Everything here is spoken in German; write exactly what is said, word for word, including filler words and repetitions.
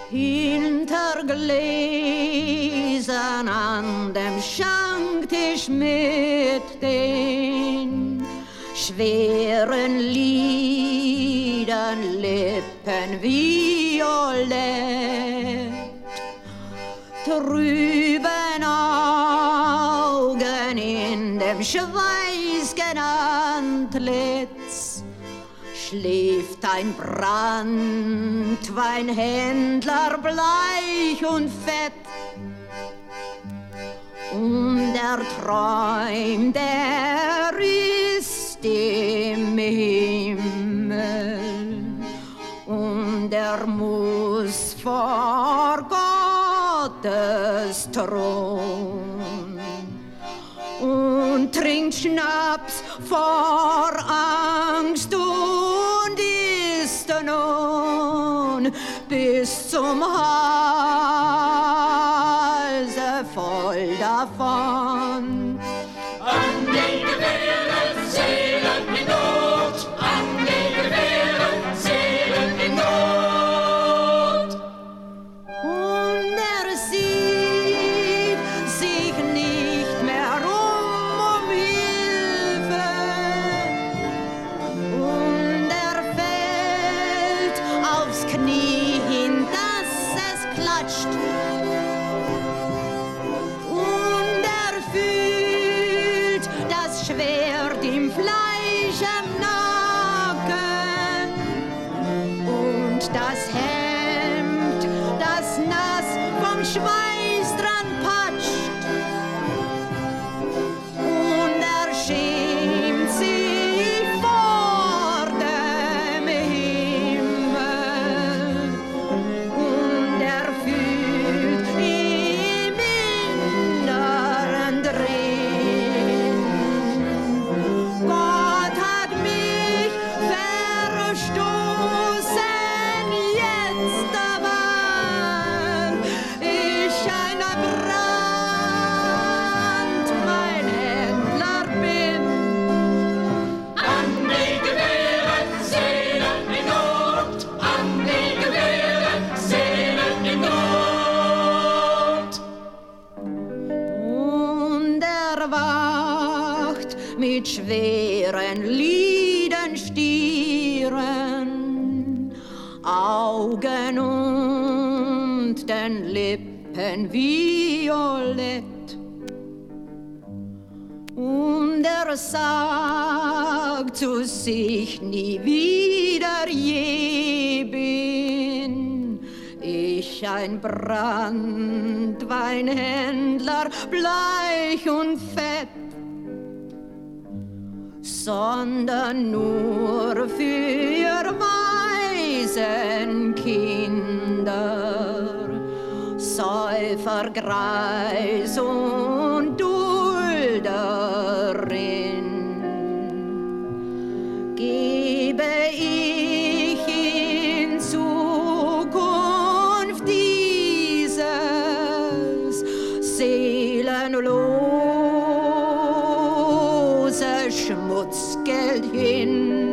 Hinter Gläsern an dem Schanktisch mit den schweren Lidern, Lippen violett, trüben Augen in dem schweißgen Antlitz, schläft ein Branntweinhändler bleich und fett. Und er träumt, er ist im Himmel, und er muss vor Gottes Thron und trinkt Schnaps vor Angst und ist nun bis zum Halse voll davon. An den Gewehren Seelen in Not, an den Gewehren Seelen in Not. Und er sieht sich nicht mehr um, um Hilfe, und er fällt aufs Knie hin, dass es klatscht. Und er fühlt das Schwert im Fleisch am Nacken und das Hemd, das nass vom Schweiß dran patscht. Und er schämt sich vor dem Himmel, und er fühlt im Inneren drin: Gott hat mich verstoßen, jetzt aber ich ein Branntweinhändler bin. An den Gewehren Seelen in Not, an den Gewehren Seelen in Not. Und er wacht mit schweren Lidern stieren, Augen und den Lippen violett. Und er sagt zu sich: Nie wieder je bin ich ein Branntweinhändler, bleich und fett, sondern nur für Waisenkinder, Säufer, Greis und Dulderin. Gebe ich in Zukunft dieses seelenlose Schmutzgeld hin,